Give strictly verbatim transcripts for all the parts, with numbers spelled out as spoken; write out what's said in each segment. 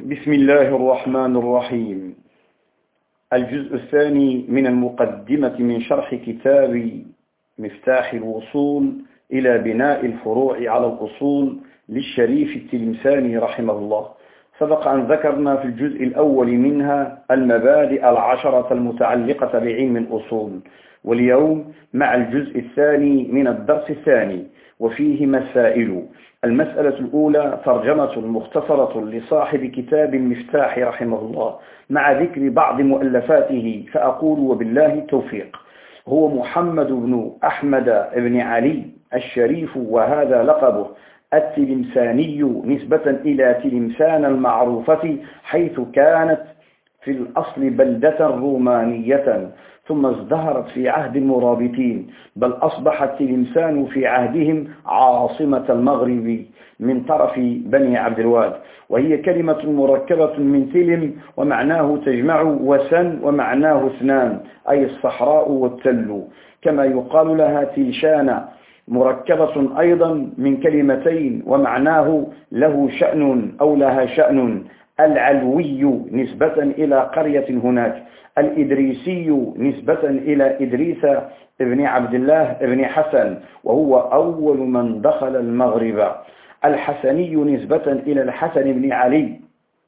بسم الله الرحمن الرحيم. الجزء الثاني من المقدمة من شرح كتاب مفتاح الوصول إلى بناء الفروع على الأصول للشريف التلمساني رحمه الله. سبق أن ذكرنا في الجزء الأول منها المبادئ العشرة المتعلقة بعلم الأصول، واليوم مع الجزء الثاني من الدرس الثاني وفيه مسائل. المسألة الأولى ترجمة مختصرة لصاحب كتاب المفتاح رحمه الله مع ذكر بعض مؤلفاته، فأقول وبالله التوفيق. هو محمد بن أحمد بن علي الشريف، وهذا لقبه التلمساني نسبة إلى تلمسان المعروفة، حيث كانت في الأصل بلدة رومانية ثم ازدهرت في عهد المرابطين، بل أصبحت تلمسان في عهدهم عاصمة المغرب من طرف بني عبد الواد، وهي كلمة مركبة من تلم ومعناه تجمع، وسن ومعناه اثنان أي الصحراء والتل، كما يقال لها تلشان مركبة أيضا من كلمتين ومعناه له شأن أو لها شأن. العلوي نسبة إلى قرية هناك، الإدريسي نسبة إلى إدريس ابن عبد الله ابن حسن وهو أول من دخل المغرب، الحسني نسبة إلى الحسن بن علي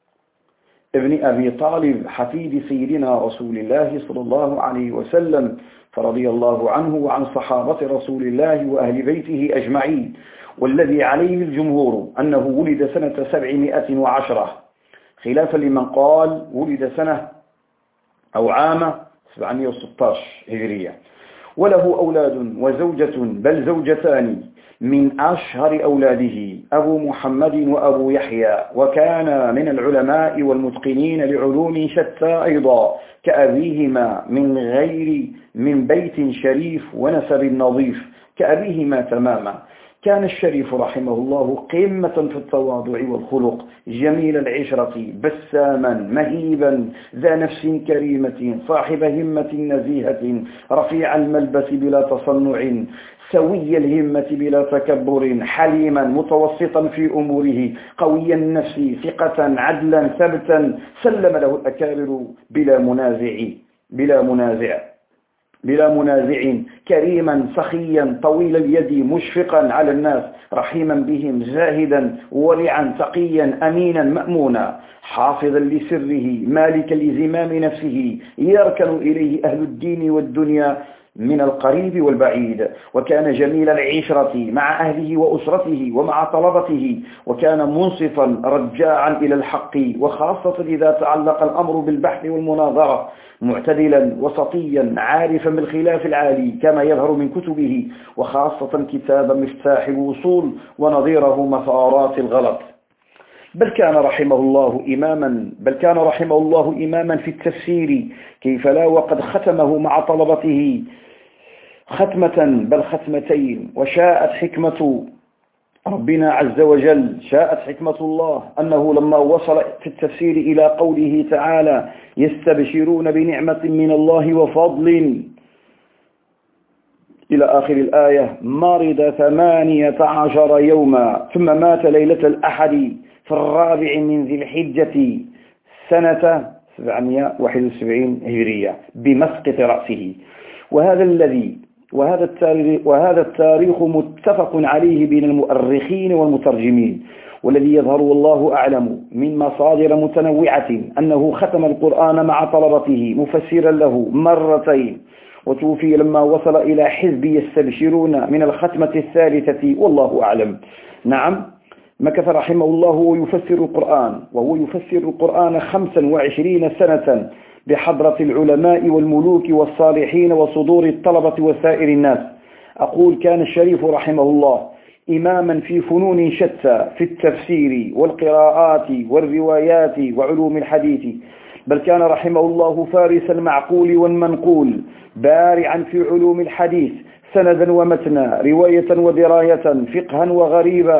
ابن أبي طالب حفيد سيدنا رسول الله صلى الله عليه وسلم، فرضي الله عنه وعن صحابة رسول الله وأهل بيته أجمعين، والذي عليه الجمهور أنه ولد سنة سبعمائة وعشرة، خلافا لمن قال ولد سنة أو عام سبعمائة وستة عشر هجرية. وله أولاد وزوجة بل زوجتان، من أشهر أولاده أبو محمد وأبو يحيى، وكان من العلماء والمتقنين لعلوم شتى أيضا كأبيهما، من غير من بيت شريف ونسب نظيف كأبيهما تماما. كان الشريف رحمه الله قمة في التواضع والخلق، جميل العشرة، بساما مهيبا، ذا نفس كريمة، صاحب همة نزيهة، رفيع الملبس بلا تصنع، سوي الهمة بلا تكبر، حليما متوسطا في أموره، قوي النفس، ثقة عدلا ثبتا، سلم له الأكابر بلا منازع بلا منازع بلا منازع، كريما سخيا طويل اليد، مشفقا على الناس، رحيما بهم، زاهدا ورعا، تقيا أمينا مأمونا، حافظا لسره، مالكا لزمام نفسه، يركن إليه أهل الدين والدنيا من القريب والبعيد. وكان جميل العشرة مع أهله وأسرته ومع طلبته، وكان منصفا رجاعا إلى الحق، وخاصة إذا تعلق الأمر بالبحث والمناظرة، معتدلا وسطيا، عارفا بالخلاف العالي كما يظهر من كتبه، وخاصة كتاب مفتاح الوصول ونظيره مسارات الغلط. بل كان رحمه الله إماما بل كان رحمه الله إماما في التفسير، كيف لا، وقد ختمه مع طلبته ختمة بل ختمتين. وشاءت حكمة ربنا عز وجل شاءت حكمة الله أنه لما وصل في التفسير إلى قوله تعالى يستبشرون بنعمة من الله وفضل إلى آخر الآية، مرض ثمانية عشر يوما ثم مات ليلة الأحد في الرابع من ذي الحجة سنة سبعمائة وواحد وسبعين هجرية بمسقط رأسه. وهذا الذي وهذا التاريخ, وهذا التاريخ متفق عليه بين المؤرخين والمترجمين، والذي يظهر والله أعلم من مصادر متنوعة أنه ختم القرآن مع طلبته مفسرا له مرتين، وتوفي لما وصل إلى حزب يستبشرون من الختمة الثالثة والله أعلم. نعم، مكث رحمه الله ويفسر القرآن وهو يفسر القرآن خمسا وعشرين سنة بحضرة العلماء والملوك والصالحين وصدور الطلبة وسائر الناس. أقول كان الشريف رحمه الله إماما في فنون شتى، في التفسير والقراءات والروايات وعلوم الحديث، بل كان رحمه الله فارس المعقول والمنقول، بارعا في علوم الحديث سندا ومتنا، رواية ودراية، فقها وغريبا،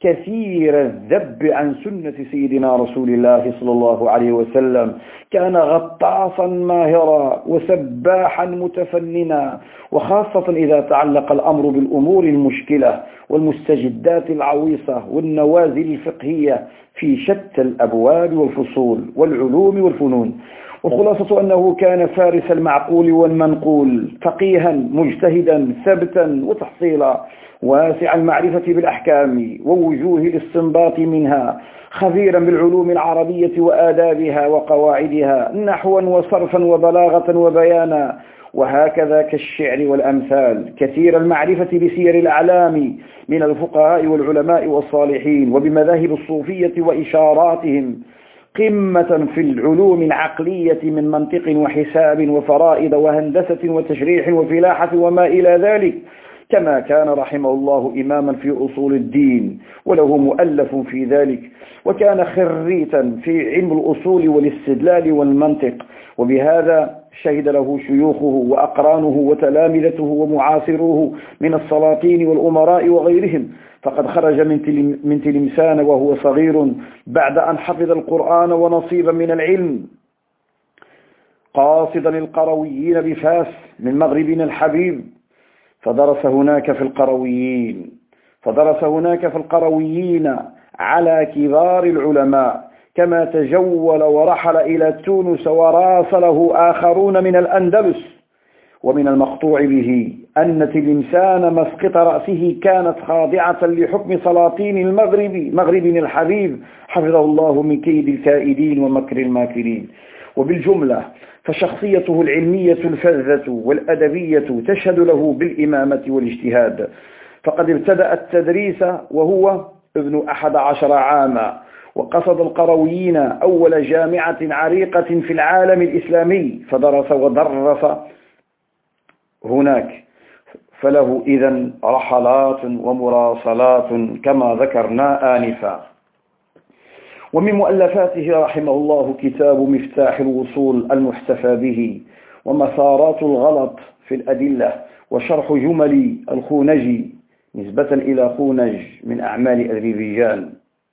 كثير الذب عن سنة سيدنا رسول الله صلى الله عليه وسلم. كان غطاسا ماهرا وسباحا متفننا، وخاصة إذا تعلق الأمر بالأمور المشكلة والمستجدات العويصة والنوازل الفقهية في شتى الأبواب والفصول والعلوم والفنون. وخلاصة أنه كان فارس المعقول والمنقول، فقيها مجتهدا ثبتا وتحصيلا، واسع المعرفة بالأحكام ووجوه الاستنباط منها، خبيرا بالعلوم العربية وآدابها وقواعدها، نحوا وصرفا وبلاغة وبيانا، وهكذا كالشعر والأمثال، كثير المعرفة بسير الأعلام من الفقهاء والعلماء والصالحين وبمذاهب الصوفية وإشاراتهم، قمة في العلوم العقلية من منطق وحساب وفرائض وهندسة وتشريح وفلاحة وما إلى ذلك. كما كان رحمه الله إماما في أصول الدين وله مؤلف في ذلك، وكان خريتا في علم الأصول والاستدلال والمنطق، وبهذا شهد له شيوخه وأقرانه وتلامذته ومعاصروه من السلاطين والأمراء وغيرهم. فقد خرج من تلمسان وهو صغير بعد أن حفظ القرآن ونصيبا من العلم، قاصدا القرويين بفاس من مغربنا الحبيب، فدرس هناك في القرويين فدرس هناك في القرويين على كبار العلماء، كما تجول ورحل إلى تونس وراسله آخرون من الأندلس. ومن المقطوع به أن تلمسان مسقط رأسه كانت خاضعة لحكم سلاطين المغرب مغربنا الحبيب حفظه الله من كيد الكائدين ومكر الماكرين. وبالجملة فشخصيته العلمية الفذة والأدبية تشهد له بالإمامة والاجتهاد. فقد ابتدأ التدريس وهو ابن أحد عشر عاما، وقصد القرويين أول جامعة عريقة في العالم الإسلامي، فدرس ودرس هناك. فله إذن رحلات ومراسلات كما ذكرنا آنفا. ومن مؤلفاته رحمه الله كتاب مفتاح الوصول المحتفى به، ومسارات الغلط في الأدلة، وشرح جمل الخونجي نسبة إلى خونج من أعمال أذربيجان.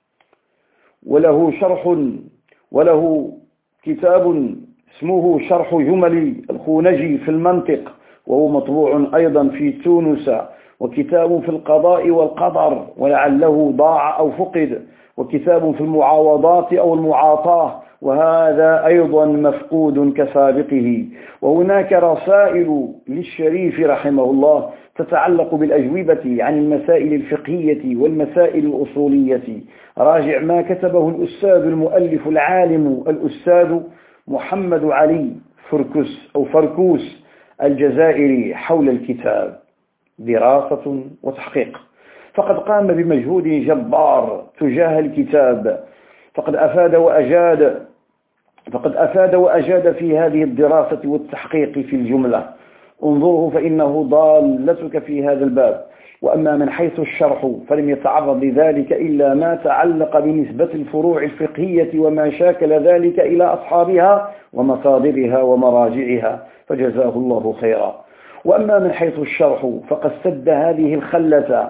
وله شرح وله كتاب اسمه شرح جمل الخونجي في المنطق، وهو مطبوع أيضا في تونس. وكتاب في القضاء والقدر ولعله ضاع أو فقد، وكتاب في المعاوضات أو المعاطاة، وهذا أيضا مفقود كسابقه. وهناك رسائل للشريف رحمه الله تتعلق بالأجوبة عن المسائل الفقهية والمسائل الأصولية. راجع ما كتبه الأستاذ المؤلف العالم الأستاذ محمد علي فركوس أو فركوس الجزائري حول الكتاب، دراسة وتحقيق. فقد قام بمجهود جبار تجاه الكتاب، فقد أفاد وأجاد فقد أفاد وأجاد في هذه الدراسة والتحقيق في الجملة. انظره فإنه ضالتك في هذا الباب. وأما من حيث الشرح فلم يتعرض لذلك إلا ما تعلق بنسبة الفروع الفقهية وما شاكل ذلك إلى أصحابها ومصادرها ومراجعها، فجزاه الله خيرا. وأما من حيث الشرح فقد سد هذه الخلة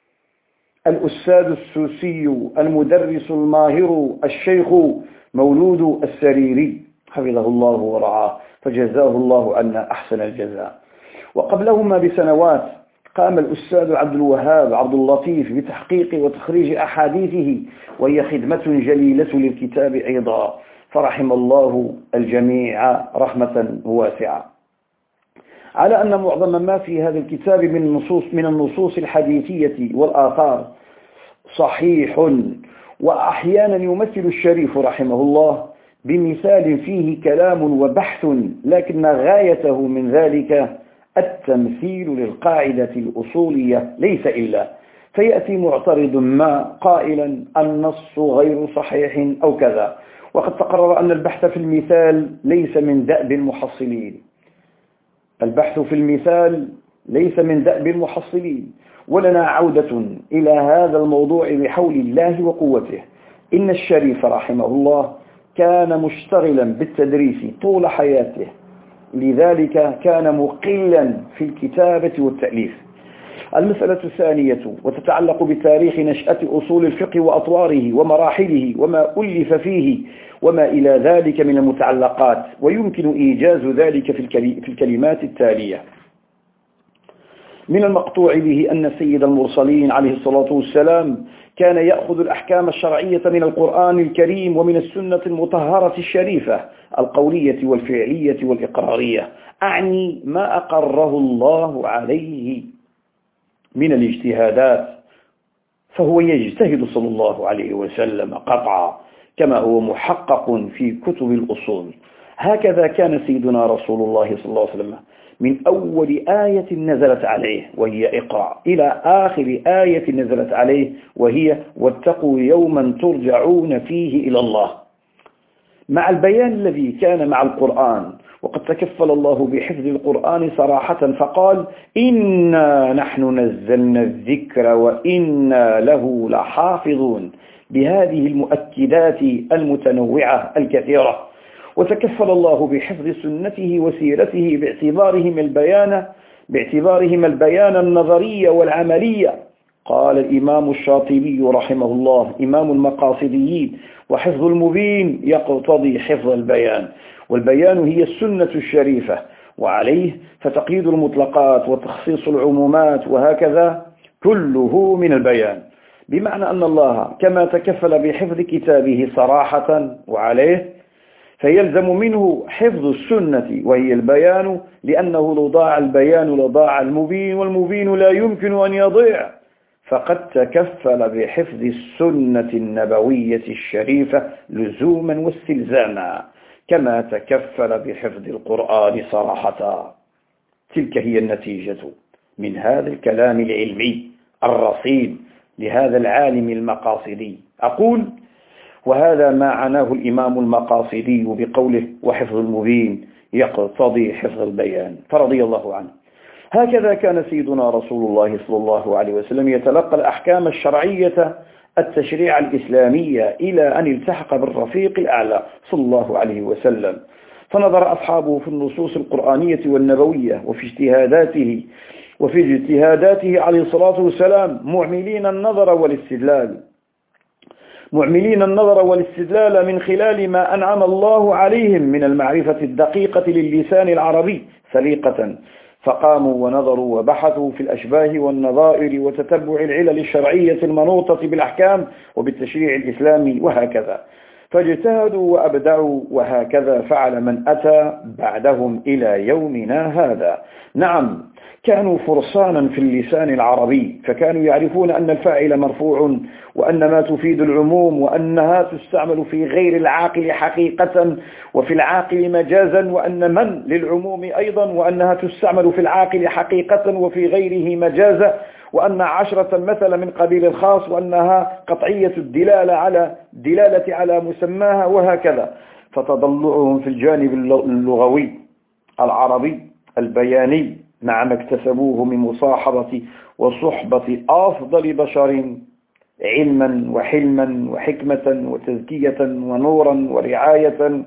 الأستاذ السوسي المدرس الماهر الشيخ مولود السريري حفظه الله ورعاه، فجزاه الله عنا أحسن الجزاء. وقبلهما بسنوات قام الأستاذ عبد الوهاب عبد اللطيف بتحقيق وتخريج أحاديثه، وهي خدمة جليلة للكتاب أيضا، فرحم الله الجميع رحمة واسعة. على أن معظم ما في هذا الكتاب من النصوص من النصوص الحديثية والآثار صحيح، وأحيانا يمثل الشريف رحمه الله بمثال فيه كلام وبحث، لكن غايته من ذلك التمثيل للقاعدة الأصولية ليس إلا، فيأتي معترض ما قائلا النص غير صحيح أو كذا. وقد تقرر أن البحث في المثال ليس من دأب المحصلين البحث في المثال ليس من دأب المحصلين ولنا عودة إلى هذا الموضوع بحول الله وقوته. إن الشريف رحمه الله كان مشتغلا بالتدريس طول حياته، لذلك كان مقلا في الكتابة والتأليف. المسألة الثانية وتتعلق بتاريخ نشأة أصول الفقه وأطواره ومراحله وما ألف فيه وما إلى ذلك من المتعلقات، ويمكن إيجاز ذلك في الكلمات التالية. من المقطوع به أن سيد المرسلين عليه الصلاة والسلام كان يأخذ الأحكام الشرعية من القرآن الكريم ومن السنة المطهرة الشريفة القولية والفعلية والإقرارية، أعني ما أقره الله عليه من الاجتهادات، فهو يجتهد صلى الله عليه وسلم قطعا كما هو محقق في كتب الأصول. هكذا كان سيدنا رسول الله صلى الله عليه وسلم من أول آية نزلت عليه وهي اقرأ إلى آخر آية نزلت عليه وهي واتقوا يوما ترجعون فيه إلى الله، مع البيان الذي كان مع القرآن. وقد تكفل الله بحفظ القرآن صراحة فقال إنا نحن نزلنا الذكر وإنا له لحافظون، بهذه المؤكدات المتنوعة الكثيرة. وتكفل الله بحفظ سنته وسيرته باعتبارهم البيان باعتبارهم البيان النظري والعملي. قال الإمام الشاطبي رحمه الله إمام المقاصديين: وحفظ المبين يقتضي حفظ البيان، والبيان هي السنة الشريفة، وعليه فتقييد المطلقات وتخصيص العمومات وهكذا كله من البيان، بمعنى أن الله كما تكفل بحفظ كتابه صراحة وعليه فيلزم منه حفظ السنة وهي البيان، لأنه لو ضاع البيان لضاع المبين، والمبين لا يمكن أن يضيع، فقد تكفل بحفظ السنة النبوية الشريفة لزوما واستلزاما كما تكفل بحفظ القرآن صراحة. تلك هي النتيجة من هذا الكلام العلمي الرصين لهذا العالم المقاصدي. أقول وهذا ما عناه الإمام المقاصدي بقوله وحفظ المبين يقتضي حفظ البيان، فرضي الله عنه. هكذا كان سيدنا رسول الله صلى الله عليه وسلم يتلقى الأحكام الشرعية التشريع الإسلامية إلى أن التحق بالرفيق الأعلى صلى الله عليه وسلم، فنظر أصحابه في النصوص القرآنية والنبوية وفي اجتهاداته وفي اجتهاداته عليه الصلاة والسلام معملين النظر والاستدلال معملين النظر والاستدلال من خلال ما أنعم الله عليهم من المعرفة الدقيقة للسان العربي سليقة، فقاموا ونظروا وبحثوا في الأشباه والنظائر وتتبع العلل الشرعية المنوطة بالأحكام وبالتشريع الإسلامي وهكذا، فاجتهدوا وأبدعوا، وهكذا فعل من أتى بعدهم إلى يومنا هذا. نعم، كانوا فرسانا في اللسان العربي، فكانوا يعرفون أن الفاعل مرفوع، وأن ما تفيد العموم، وأنها تستعمل في غير العاقل حقيقة وفي العاقل مجازا، وأن من للعموم أيضا، وأنها تستعمل في العاقل حقيقة وفي غيره مجازا، وأن عشرة مثل من قبيل الخاص، وأنها قطعية الدلالة على دلالة على مسماها وهكذا. فتضلعهم في الجانب اللغوي العربي البياني مع ما اكتسبوه من مصاحبة وصحبة أفضل بشر علما وحلما وحكمة وتزكية ونورا ورعاية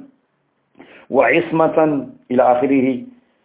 وعصمة إلى آخره،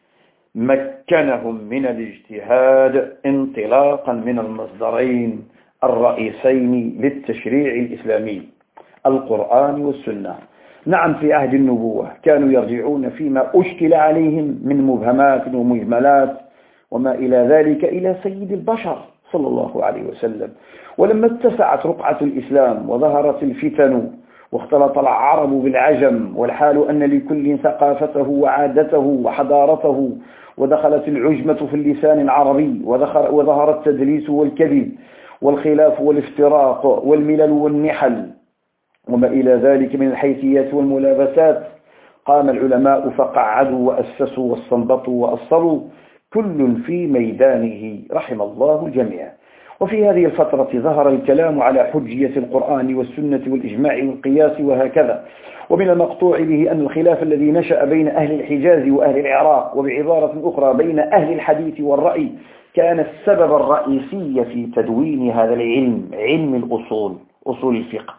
مكنهم من الاجتهاد انطلاقا من المصدرين الرئيسين للتشريع الإسلامي القرآن والسنة. نعم، في عهد النبوة كانوا يرجعون فيما أشكل عليهم من مبهمات ومجملات وما إلى ذلك إلى سيد البشر صلى الله عليه وسلم. ولما اتسعت رقعة الإسلام وظهرت الفتن واختلط العرب بالعجم، والحال أن لكل ثقافته وعادته وحضارته، ودخلت العجمة في اللسان العربي، وظهر التدليس والكذب والخلاف والافتراق والملل والنحل وما إلى ذلك من الحيثيات والملابسات، قام العلماء فقعدوا وأسسوا واستنبطوا وأصلوا كل في ميدانه رحم الله الجميع. وفي هذه الفترة ظهر الكلام على حجية القرآن والسنة والإجماع والقياس وهكذا. ومن المقطوع به أن الخلاف الذي نشأ بين أهل الحجاز وأهل العراق، وبعبارة أخرى بين أهل الحديث والرأي، كان السبب الرئيسي في تدوين هذا العلم، علم الأصول، أصول الفقه.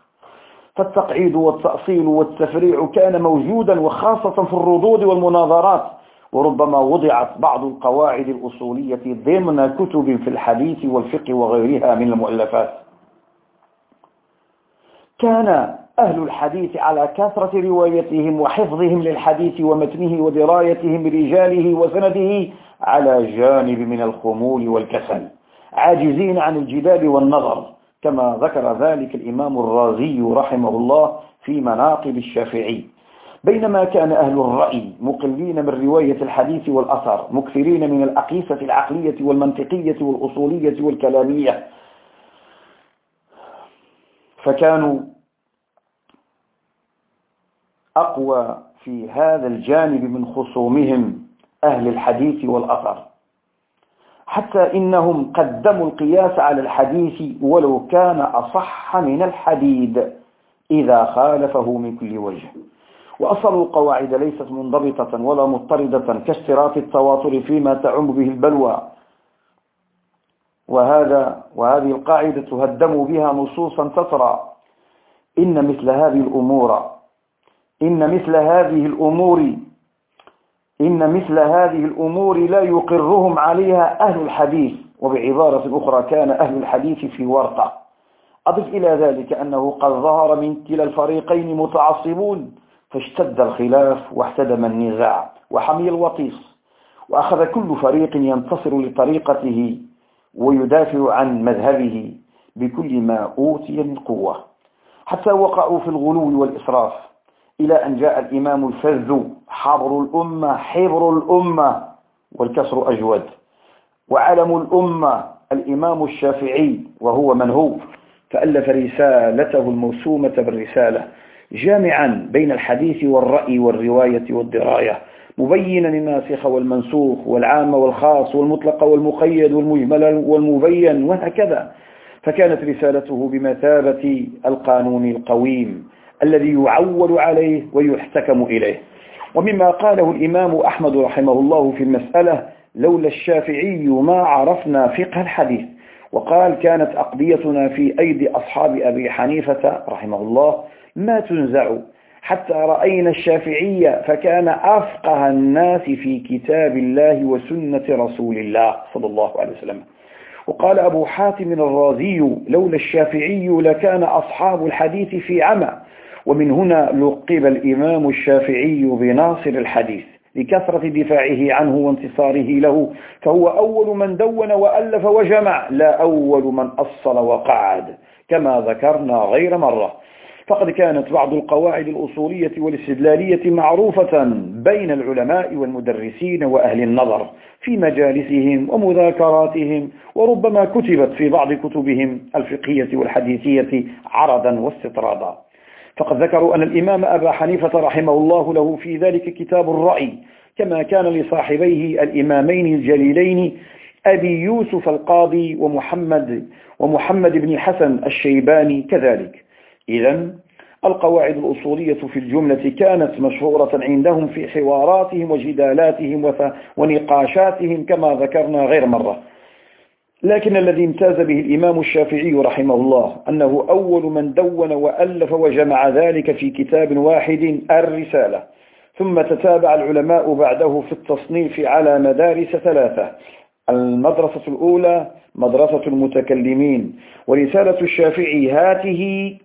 فالتقعيد والتأصيل والتفريع كان موجودا، وخاصة في الردود والمناظرات، وربما وضعت بعض القواعد الأصولية ضمن كتب في الحديث والفقه وغيرها من المؤلفات. كان أهل الحديث على كثرة روايتهم وحفظهم للحديث ومتنه ودرايتهم برجاله وسنده على جانب من الخمول والكسل، عاجزين عن الجدال والنظر، كما ذكر ذلك الإمام الرازي رحمه الله في مناقب الشافعي. بينما كان أهل الرأي مقلين من رواية الحديث والأثر، مكثرين من الأقيسة العقلية والمنطقية والأصولية والكلامية، فكانوا أقوى في هذا الجانب من خصومهم أهل الحديث والأثر، حتى إنهم قدموا القياس على الحديث ولو كان أصح من الحديد إذا خالفه من كل وجه. وأصلوا القواعد ليست منضبطة ولا مضطردة كاشتراط التواتر فيما تعم به البلوى، وهذا وهذه القاعدة تهدم بها نصوصا تترى إن مثل هذه الأمور إن مثل هذه الأمور إن مثل هذه الأمور لا يقرهم عليها أهل الحديث. وبعبارة أخرى كان أهل الحديث في ورطة. أضف إلى ذلك أنه قد ظهر من كلا الفريقين متعصبون، فاشتد الخلاف واحتدم النزاع وحمي الوطيس، وأخذ كل فريق ينتصر لطريقته ويدافع عن مذهبه بكل ما أوتي من قوة، حتى وقعوا في الغلو والإسراف، إلى أن جاء الإمام الفذ حبر الأمة حبر الأمة والكسر أجود، وعلم الأمة الإمام الشافعي، وهو من هو، فألف رسالته الموسومة بالرسالة جامعا بين الحديث والرأي والرواية والدراية، مبينا الناسخ والمنسوخ والعام والخاص والمطلق والمقيد والمجمل والمبين وهكذا. فكانت رسالته بمثابة القانون القويم الذي يعول عليه ويحتكم إليه. ومما قاله الإمام أحمد رحمه الله في المسألة: لولا الشافعي ما عرفنا فقه الحديث. وقال: كانت أقضيتنا في أيدي أصحاب أبي حنيفة رحمه الله ما تنزع، حتى رأينا الشافعية فكان أفقه الناس في كتاب الله وسنة رسول الله صلى الله عليه وسلم. وقال أبو حاتم الرازي: لولا الشافعي لكان أصحاب الحديث في عمى. ومن هنا لقب الإمام الشافعي بناصر الحديث لكثرة دفاعه عنه وانتصاره له، فهو أول من دون وألف وجمع، لا أول من أصل وقعد، كما ذكرنا غير مرة. فقد كانت بعض القواعد الأصولية والاستدلالية معروفة بين العلماء والمدرسين وأهل النظر في مجالسهم ومذاكراتهم، وربما كتبت في بعض كتبهم الفقهية والحديثية عرضا واستطرادا. فقد ذكروا أن الإمام أبا حنيفة رحمه الله له في ذلك كتاب الرأي، كما كان لصاحبيه الإمامين الجليلين أبي يوسف القاضي ومحمد ومحمد بن الحسن الشيباني كذلك. إذن القواعد الأصولية في الجملة كانت مشهورة عندهم في حواراتهم وجدالاتهم ونقاشاتهم كما ذكرنا غير مرة. لكن الذي امتاز به الإمام الشافعي رحمه الله أنه أول من دون وألف وجمع ذلك في كتاب واحد الرسالة، ثم تتابع العلماء بعده في التصنيف على مدارس ثلاثة: المدرسة الأولى مدرسة المتكلمين، ورسالة الشافعي هاته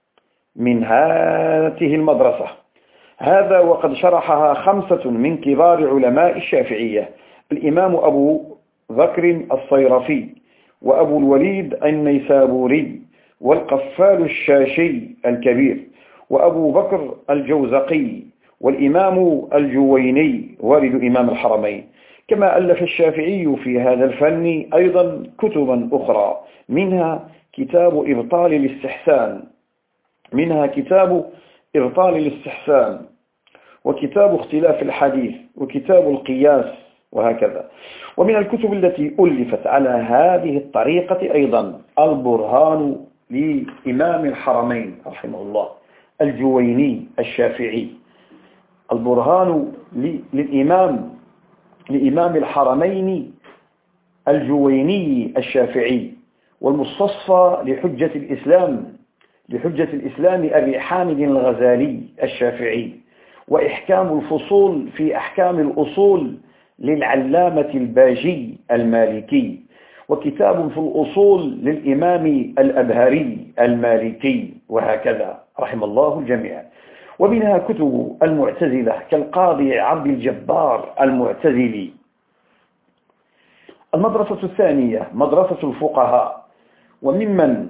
من هاته المدرسة، هذا وقد شرحها خمسة من كبار علماء الشافعية: الإمام أبو بكر الصيرفي، وأبو الوليد النيسابوري، والقفال الشاشي الكبير، وأبو بكر الجوزقي، والإمام الجويني والد إمام الحرمين. كما ألف الشافعي في هذا الفن أيضا كتبا أخرى، منها كتاب إبطال الاستحسان منها كتاب إبطال الاستحسان وكتاب اختلاف الحديث وكتاب القياس وهكذا. ومن الكتب التي ألفت على هذه الطريقة أيضا البرهان لإمام الحرمين رحمه الله الجويني الشافعي، البرهان للإمام لإمام الحرمين الجويني الشافعي، والمستصفى لحجة الإسلام لحجة الإسلام أبي حامد الغزالي الشافعي، وإحكام الفصول في أحكام الأصول للعلامة الباجي المالكي، وكتاب في الأصول للإمام الأبهري المالكي، وهكذا رحم الله الجميع. ومنها كتب المعتزلة كالقاضي عبد الجبار المعتزلي. المدرسة الثانية مدرسة الفقهاء، وممن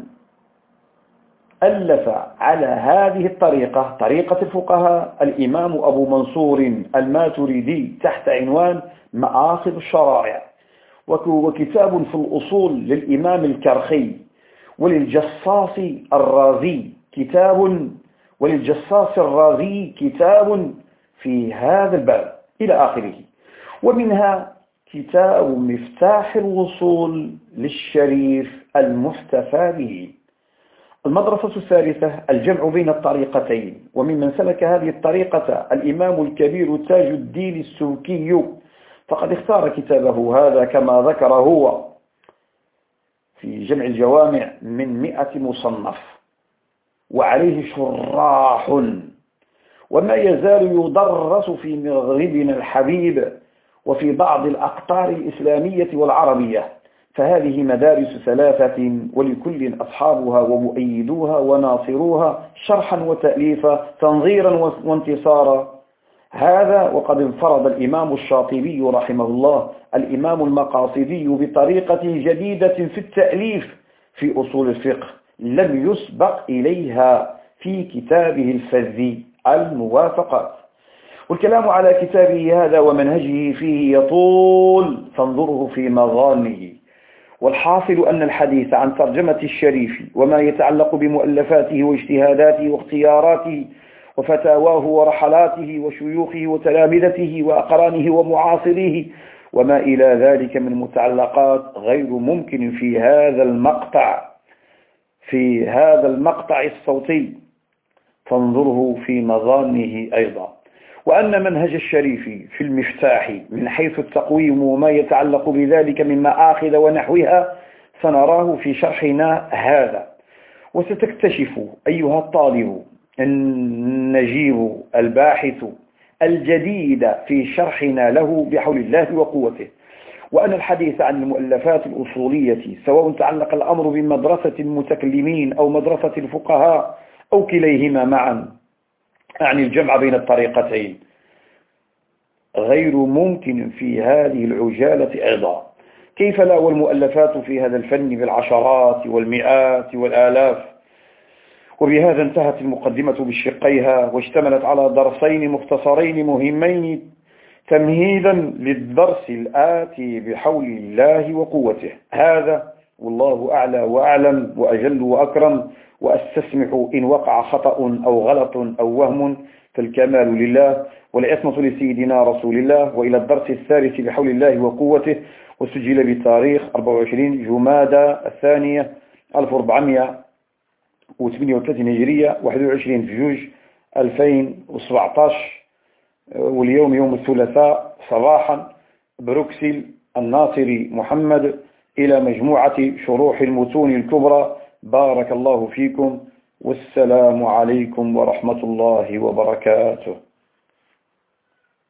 ألف على هذه الطريقة طريقة الفقهاء الإمام أبو منصور الماتريدي تحت عنوان مآخذ الشرائع، وكتاب في الأصول للإمام الكرخي، وللجصاص الرازي كتاب وللجصاص الرازي كتاب في هذا الباب إلى آخره. ومنها كتاب مفتاح الوصول للشريف المحتفى به. المدرسة الثالثة الجمع بين الطريقتين، وممن سلك هذه الطريقة الإمام الكبير تاج الدين السوكي، فقد اختار كتابه هذا كما ذكر هو في جمع الجوامع من مئة مصنف، وعليه شراح، وما يزال يدرس في مغربنا الحبيب وفي بعض الأقطار الإسلامية والعربية. فهذه مدارس ثلاثة، ولكل أصحابها ومؤيدوها وناصروها شرحا وتأليفا، تنظيرا وانتصارا. هذا وقد انفرد الإمام الشاطبي رحمه الله الإمام المقاصدي بطريقة جديدة في التأليف في أصول الفقه لم يسبق إليها في كتابه الفذي الموافقات. والكلام على كتابه هذا ومنهجه فيه يطول، فانظره في مظانه. والحاصل أن الحديث عن ترجمة الشريف وما يتعلق بمؤلفاته واجتهاداته واختياراته وفتاواه ورحلاته وشيوخه وتلامذته وأقرانه ومعاصريه وما إلى ذلك من متعلقات غير ممكن في هذا المقطع في هذا المقطع الصوتي، فانظره في مظانه أيضا. وأن منهج الشريف في المفتاح من حيث التقويم وما يتعلق بذلك من مآخذ ونحوها سنراه في شرحنا هذا. وستكتشف أيها الطالب النجيب الباحث الجديد في شرحنا له بحول الله وقوته، وأن الحديث عن المؤلفات الأصولية سواء تعلق الأمر بمدرسة المتكلمين أو مدرسة الفقهاء أو كليهما معا، أعني الجمع بين الطريقتين، غير ممكن في هذه العجالة أيضا. كيف لا والمؤلفات في هذا الفن بالعشرات والمئات والآلاف. وبهذا انتهت المقدمة بشقيها، واشتملت على درسين مختصرين مهمين تمهيدا للدرس الآتي بحول الله وقوته. هذا والله أعلى وأعلم وأجل وأكرم، وأستسمح إن وقع خطأ أو غلط أو وهم، فالكمال لله والعصمة لسيدنا رسول الله. وإلى الدرس الثالث بحول الله وقوته، وسجل بتاريخ أربعة وعشرين جمادى الثانية ألف وأربعمائة وثمانية وثلاثين هجرية، واحد وعشرين في جوج ألفين وسبعة عشر، واليوم يوم الثلاثاء صباحا، بروكسل الناصري محمد، إلى مجموعة شروح المتون الكبرى. بارك الله فيكم، والسلام عليكم ورحمة الله وبركاته.